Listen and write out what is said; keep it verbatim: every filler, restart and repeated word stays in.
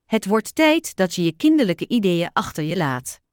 Het wordt tijd dat je je kinderlijke ideeën achter je laat.